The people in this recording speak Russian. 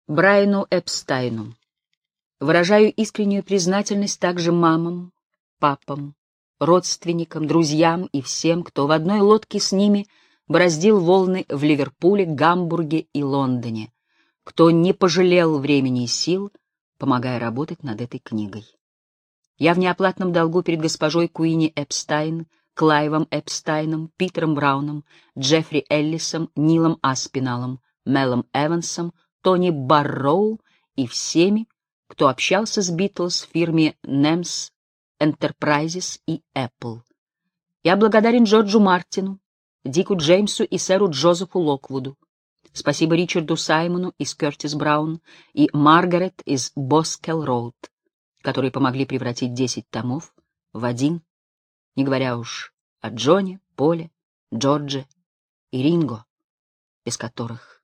Брайану Эпстайну. Выражаю искреннюю признательность также мамам, папам, родственникам, друзьям и всем, кто в одной лодке с ними бороздил волны в Ливерпуле, Гамбурге и Лондоне, кто не пожалел времени и сил, помогая работать над этой книгой. Я в неоплатном долгу перед госпожой Куинни Эпстайн, Клайвом Эпстайном, Питером Брауном, Джеффри Эллисом, Нилом Аспиналом, Мелом Эвансом, Тони Барроу и всеми, кто общался с Битлз в фирме NEMS Enterprises и Apple. Я благодарен Джорджу Мартину, Дику Джеймсу и сэру Джозефу Локвуду. Спасибо Ричарду Саймону из Кертис Браун и Маргарет из Боскелл Роуд, которые помогли превратить 10 томов в один, не говоря уж о Джоне, Поле, Джордже и Ринго, без которых